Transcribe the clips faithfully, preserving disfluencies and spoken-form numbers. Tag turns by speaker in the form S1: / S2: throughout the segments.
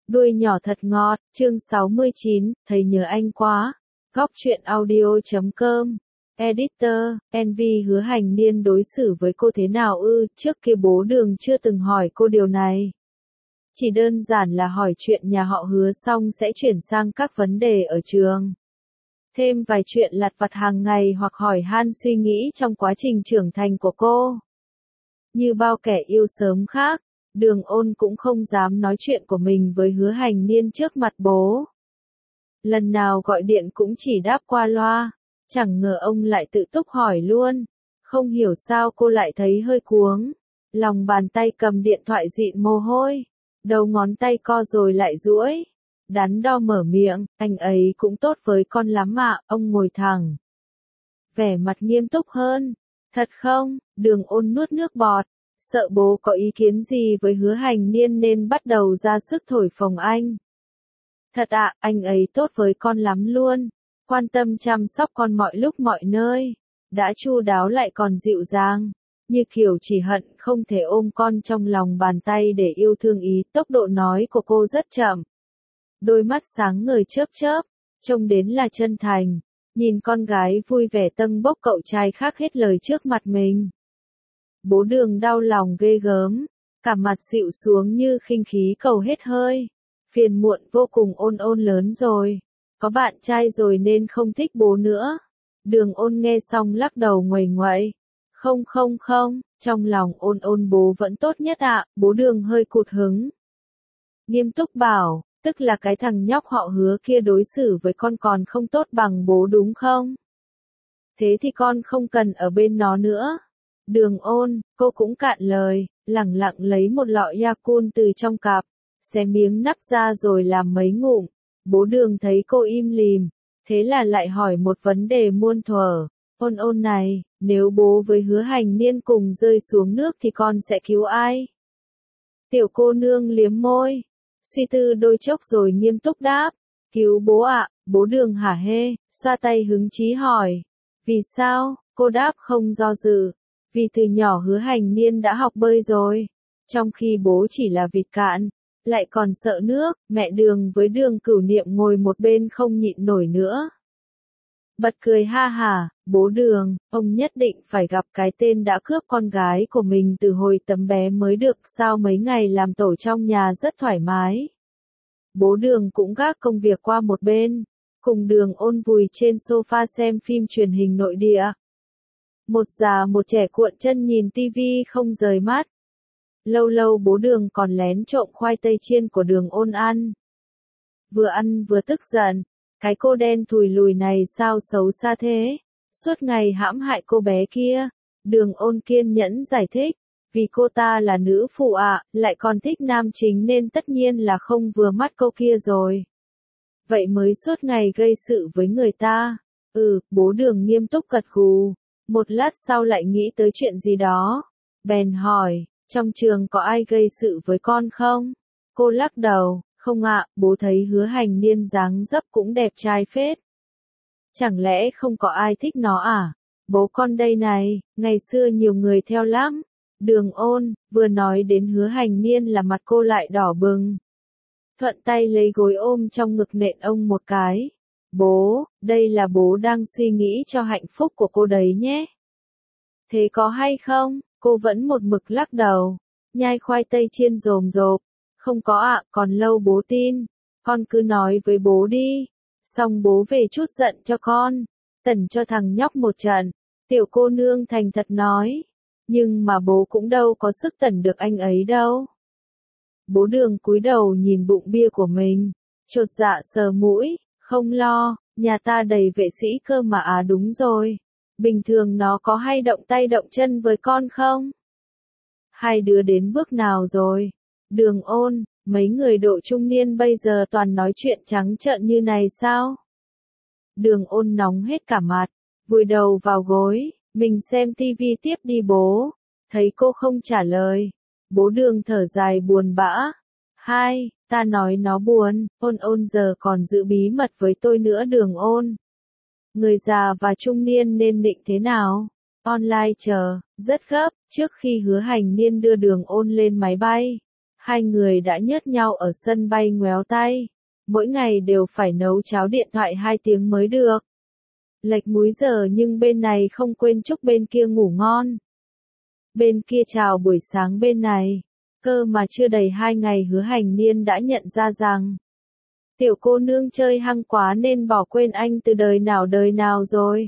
S1: Đuôi nhỏ thật ngọt, chương sáu mươi chín, thầy nhớ anh quá. Góc truyện audio chấm com. Editor, en vê Hứa Hành Niên đối xử với cô thế nào ư, trước kia bố Đường chưa từng hỏi cô điều này. Chỉ đơn giản là hỏi chuyện nhà họ Hứa xong sẽ chuyển sang các vấn đề ở trường. Thêm vài chuyện lặt vặt hàng ngày hoặc hỏi han suy nghĩ trong quá trình trưởng thành của cô. Như bao kẻ yêu sớm khác, Đường Ôn cũng không dám nói chuyện của mình với Hứa Hành Niên trước mặt bố. Lần nào gọi điện cũng chỉ đáp qua loa, chẳng ngờ ông lại tự túc hỏi luôn. Không hiểu sao cô lại thấy hơi cuống, lòng bàn tay cầm điện thoại dịn mồ hôi, đầu ngón tay co rồi lại duỗi. Đắn đo mở miệng, anh ấy cũng tốt với con lắm ạ, ông ngồi thẳng. Vẻ mặt nghiêm túc hơn. Thật không? Đường Ôn nuốt nước bọt, sợ bố có ý kiến gì với Hứa Hành Niên nên bắt đầu ra sức thổi phồng anh. Thật ạ, anh ấy tốt với con lắm luôn, quan tâm chăm sóc con mọi lúc mọi nơi, đã chu đáo lại còn dịu dàng, như kiểu chỉ hận không thể ôm con trong lòng bàn tay để yêu thương ý. Tốc độ nói của cô rất chậm, đôi mắt sáng ngời chớp chớp, trông đến là chân thành. Nhìn con gái vui vẻ tâng bốc cậu trai khác hết lời trước mặt mình. Bố Đường đau lòng ghê gớm, cả mặt xịu xuống như khinh khí cầu hết hơi. Phiền muộn vô cùng, Ôn Ôn lớn rồi, có bạn trai rồi nên không thích bố nữa. Đường Ôn nghe xong lắc đầu nguầy nguậy. Không không không, trong lòng Ôn Ôn bố vẫn tốt nhất ạ. Bố Đường hơi cụt hứng, nghiêm túc bảo, tức là cái thằng nhóc họ Hứa kia đối xử với con còn không tốt bằng bố đúng không? Thế thì con không cần ở bên nó nữa. Đường Ôn, cô cũng cạn lời, lẳng lặng lấy một lọ Yakult từ trong cặp, xé miếng nắp ra rồi làm mấy ngụm. Bố Đường thấy cô im lìm, thế là lại hỏi một vấn đề muôn thuở. Ôn Ôn này, nếu bố với Hứa Hành Niên cùng rơi xuống nước thì con sẽ cứu ai? Tiểu cô nương liếm môi, suy tư đôi chốc rồi nghiêm túc đáp, cứu bố ạ. Bố Đường hả hê, xoa tay hứng chí hỏi, vì sao? Cô đáp không do dự, vì từ nhỏ Hứa Hành Niên đã học bơi rồi, trong khi bố chỉ là vịt cạn, lại còn sợ nước. Mẹ Đường với Đường Cửu Niệm ngồi một bên không nhịn nổi nữa, bật cười ha hả. Bố Đường, ông nhất định phải gặp cái tên đã cướp con gái của mình từ hồi tấm bé mới được, sao mấy ngày làm tổ trong nhà rất thoải mái. Bố Đường cũng gác công việc qua một bên, cùng Đường Ôn vùi trên sofa xem phim truyền hình nội địa. Một già một trẻ cuộn chân nhìn tivi không rời mắt. Lâu lâu bố Đường còn lén trộm khoai tây chiên của Đường Ôn ăn. Vừa ăn vừa tức giận, cái cô đen thùi lùi này sao xấu xa thế, suốt ngày hãm hại cô bé kia. Đường Ôn kiên nhẫn giải thích, vì cô ta là nữ phụ ạ, lại còn thích nam chính nên tất nhiên là không vừa mắt cô kia rồi. Vậy mới suốt ngày gây sự với người ta. Ừ, bố Đường nghiêm túc gật gù. Một lát sau lại nghĩ tới chuyện gì đó, bèn hỏi, trong trường có ai gây sự với con không? Cô lắc đầu, không ạ. Bố thấy Hứa Hành Niên dáng dấp cũng đẹp trai phết. Chẳng lẽ không có ai thích nó à? Bố con đây này, ngày xưa nhiều người theo lắm. Đường Ôn, vừa nói đến Hứa Hành Niên là mặt cô lại đỏ bừng. Thuận tay lấy gối ôm trong ngực nện ông một cái. Bố, đây là bố đang suy nghĩ cho hạnh phúc của cô đấy nhé. Thế có hay không? Cô vẫn một mực lắc đầu, nhai khoai tây chiên rồm rộp. Không có ạ, còn lâu bố tin. Con cứ nói với bố đi. Xong bố về chút giận cho con, tẩn cho thằng nhóc một trận. Tiểu cô nương thành thật nói. Nhưng mà bố cũng đâu có sức tẩn được anh ấy đâu. Bố Đường cúi đầu nhìn bụng bia của mình, chột dạ sờ mũi. Không lo, nhà ta đầy vệ sĩ cơ mà. À đúng rồi, bình thường nó có hay động tay động chân với con không? Hai đứa đến bước nào rồi? Đường Ôn, mấy người độ trung niên bây giờ toàn nói chuyện trắng trợn như này sao? Đường Ôn nóng hết cả mặt, vùi đầu vào gối, mình xem tivi tiếp đi bố. Thấy cô không trả lời, bố Đường thở dài buồn bã. Hai, ta nói nó buồn, Ôn Ôn giờ còn giữ bí mật với tôi nữa. Đường Ôn, người già và trung niên nên định thế nào? Online chờ, rất gấp, trước khi Hứa Hành Niên đưa Đường Ôn lên máy bay. Hai người đã nhớt nhau ở sân bay ngoéo tay. Mỗi ngày đều phải nấu cháo điện thoại hai tiếng mới được. Lệch múi giờ nhưng bên này không quên chúc bên kia ngủ ngon. Bên kia chào buổi sáng bên này. Cơ mà chưa đầy hai ngày Hứa Hành Niên đã nhận ra rằng tiểu cô nương chơi hăng quá nên bỏ quên anh từ đời nào đời nào rồi.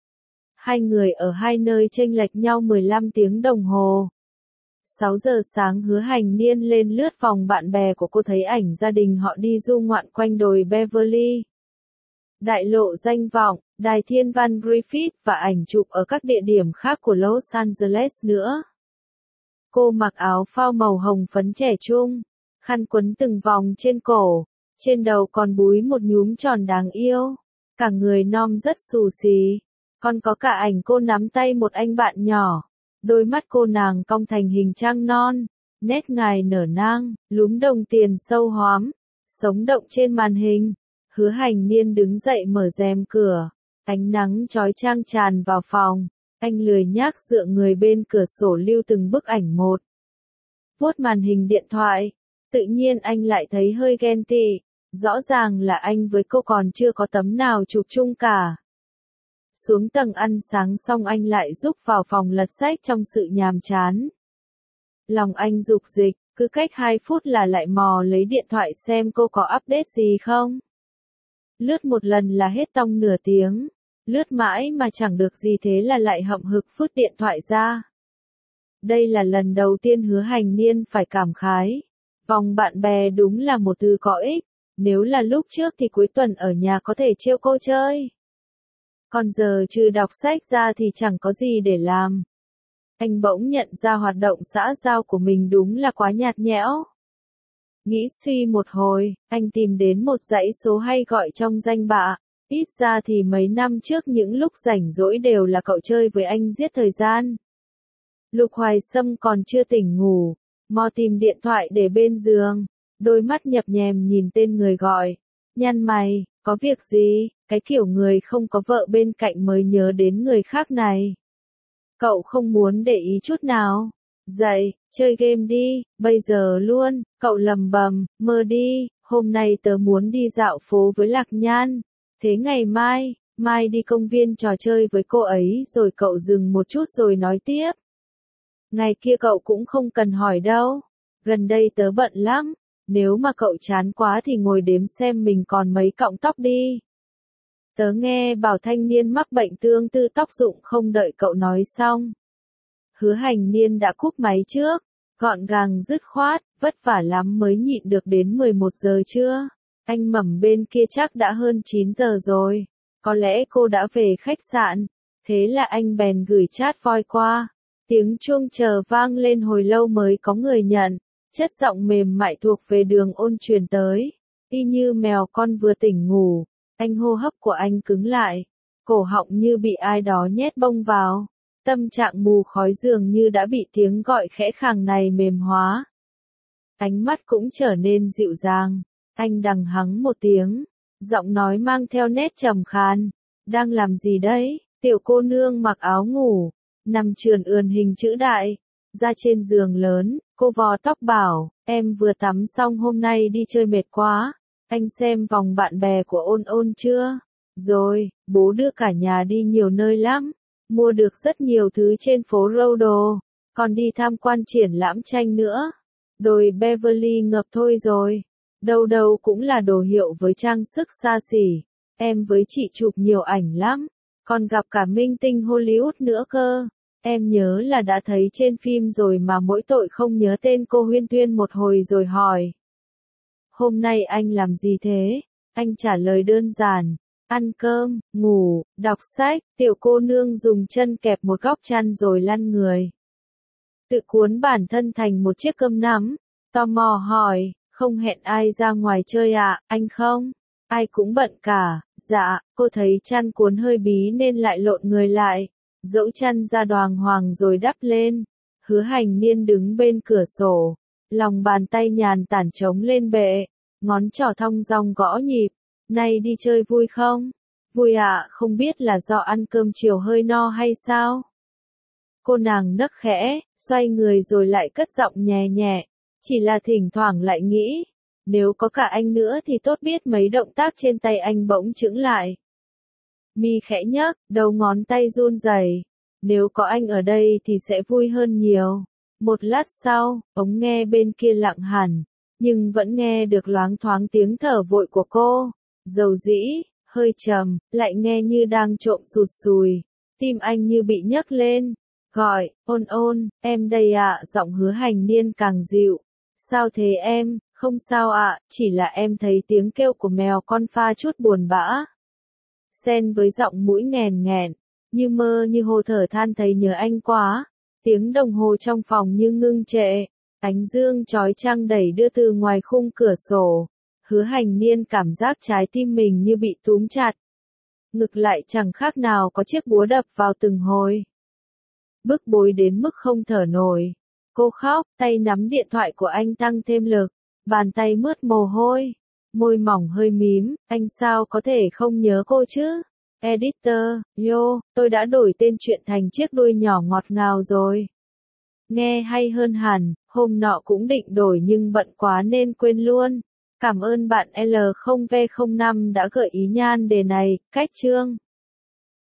S1: Hai người ở hai nơi chênh lệch nhau mười lăm tiếng đồng hồ. sáu giờ sáng Hứa Hành Niên lên lướt phòng bạn bè của cô thấy ảnh gia đình họ đi du ngoạn quanh đồi Beverly. Đại lộ danh vọng, đài thiên văn Griffith và ảnh chụp ở các địa điểm khác của Los Angeles nữa. Cô mặc áo phao màu hồng phấn trẻ trung, khăn quấn từng vòng trên cổ, trên đầu còn búi một nhúm tròn đáng yêu. Cả người non rất xù xì, còn có cả ảnh cô nắm tay một anh bạn nhỏ. Đôi mắt cô nàng cong thành hình trăng non, nét ngài nở nang, lúm đồng tiền sâu hoắm, sống động trên màn hình. Hứa Hành Niên đứng dậy mở rèm cửa, ánh nắng chói chang tràn vào phòng, anh lười nhác dựa người bên cửa sổ lưu từng bức ảnh một. Vuốt màn hình điện thoại, tự nhiên anh lại thấy hơi ghen tị, rõ ràng là anh với cô còn chưa có tấm nào chụp chung cả. Xuống tầng ăn sáng xong anh lại rúc vào phòng lật sách trong sự nhàm chán. Lòng anh dục dịch, cứ cách hai phút là lại mò lấy điện thoại xem cô có update gì không. Lướt một lần là hết tong nửa tiếng, lướt mãi mà chẳng được gì thế là lại hậm hực phứt điện thoại ra. Đây là lần đầu tiên Hứa Hành Niên phải cảm khái. Vòng bạn bè đúng là một từ có ích, nếu là lúc trước thì cuối tuần ở nhà có thể trêu cô chơi. Còn giờ trừ đọc sách ra thì chẳng có gì để làm. Anh bỗng nhận ra hoạt động xã giao của mình đúng là quá nhạt nhẽo. Nghĩ suy một hồi, anh tìm đến một dãy số hay gọi trong danh bạ. Ít ra thì mấy năm trước những lúc rảnh rỗi đều là cậu chơi với anh giết thời gian. Lục Hoài Sâm còn chưa tỉnh ngủ, mò tìm điện thoại để bên giường, đôi mắt nhập nhèm nhìn tên người gọi. Nhăn mày, có việc gì? Cái kiểu người không có vợ bên cạnh mới nhớ đến người khác này. Cậu không muốn để ý chút nào. Dậy, chơi game đi, bây giờ luôn. Cậu lầm bầm, mơ đi, hôm nay tớ muốn đi dạo phố với Lạc Nhan. Thế ngày mai, mai đi công viên trò chơi với cô ấy rồi cậu dừng một chút rồi nói tiếp. Ngày kia cậu cũng không cần hỏi đâu. Gần đây tớ bận lắm. Nếu mà cậu chán quá thì ngồi đếm xem mình còn mấy cọng tóc đi. Tớ nghe bảo thanh niên mắc bệnh tương tư tóc rụng không đợi cậu nói xong. Hứa Hành Niên đã cúp máy trước, gọn gàng dứt khoát, vất vả lắm mới nhịn được đến mười một giờ trưa. Anh Mẩm bên kia chắc đã hơn chín giờ rồi, có lẽ cô đã về khách sạn, thế là anh bèn gửi chat voice qua. Tiếng chuông chờ vang lên hồi lâu mới có người nhận, chất giọng mềm mại thuộc về Đường Ôn truyền tới, y như mèo con vừa tỉnh ngủ. Anh hô hấp của anh cứng lại, cổ họng như bị ai đó nhét bông vào, tâm trạng mù khói dường như đã bị tiếng gọi khẽ khàng này mềm hóa. Ánh mắt cũng trở nên dịu dàng, anh đằng hắng một tiếng, giọng nói mang theo nét trầm khàn, đang làm gì đấy? Tiểu cô nương mặc áo ngủ, nằm trườn ườn hình chữ đại, ra trên giường lớn, cô vò tóc bảo, em vừa tắm xong hôm nay đi chơi mệt quá. Anh xem vòng bạn bè của Ôn Ôn chưa? Rồi, bố đưa cả nhà đi nhiều nơi lắm, mua được rất nhiều thứ trên phố Rodeo, còn đi tham quan triển lãm tranh nữa. Đồi Beverly ngập thôi rồi, đâu đâu cũng là đồ hiệu với trang sức xa xỉ, em với chị chụp nhiều ảnh lắm, còn gặp cả minh tinh Hollywood nữa cơ. Em nhớ là đã thấy trên phim rồi mà mỗi tội không nhớ tên cô huyên thuyên một hồi rồi hỏi. Hôm nay anh làm gì thế? Anh trả lời đơn giản, ăn cơm, ngủ, đọc sách. Tiểu cô nương dùng chân kẹp một góc chăn rồi lăn người. Tự cuốn bản thân thành một chiếc cơm nắm, tò mò hỏi, không hẹn ai ra ngoài chơi à, anh không? Ai cũng bận cả, dạ, cô thấy chăn cuốn hơi bí nên lại lộn người lại, dẫu chăn ra đoàng hoàng rồi đắp lên. Hứa Hành Niên đứng bên cửa sổ, lòng bàn tay nhàn tản trống lên bệ, ngón trỏ thong dong gõ nhịp. Nay đi chơi vui không? Vui ạ, à, không biết là do ăn cơm chiều hơi no hay sao? Cô nàng nấc khẽ, xoay người rồi lại cất giọng nhẹ nhẹ. Chỉ là thỉnh thoảng lại nghĩ, nếu có cả anh nữa thì tốt biết mấy động tác trên tay anh bỗng chững lại. Mi khẽ nhấc, đầu ngón tay run rẩy. Nếu có anh ở đây thì sẽ vui hơn nhiều. Một lát sau, ống nghe bên kia lặng hẳn, nhưng vẫn nghe được loáng thoáng tiếng thở vội của cô. Dầu dĩ, hơi trầm, lại nghe như đang trộm sụt sùi. Tim anh như bị nhấc lên. Gọi, ôn ôn, em đây ạ, giọng Hứa Hành Niên càng dịu. Sao thế em, không sao ạ, chỉ là em thấy tiếng kêu của mèo con pha chút buồn bã. Xen với giọng mũi nghèn nghẹn, như mơ như hồ thở than thấy nhớ anh quá. Tiếng đồng hồ trong phòng như ngưng trệ, ánh dương chói chang đẩy đưa từ ngoài khung cửa sổ. Hứa Hành Niên cảm giác trái tim mình như bị túm chặt. Ngực lại chẳng khác nào có chiếc búa đập vào từng hồi. Bức bối đến mức không thở nổi. Cô khóc, tay nắm điện thoại của anh tăng thêm lực, bàn tay mướt mồ hôi, môi mỏng hơi mím, anh sao có thể không nhớ cô chứ? Editor, yo, tôi đã đổi tên chuyện thành chiếc đuôi nhỏ ngọt ngào rồi. Nghe hay hơn hẳn, hôm nọ cũng định đổi nhưng bận quá nên quên luôn. Cảm ơn bạn L không V không năm đã gợi ý nhan đề này, cách chương.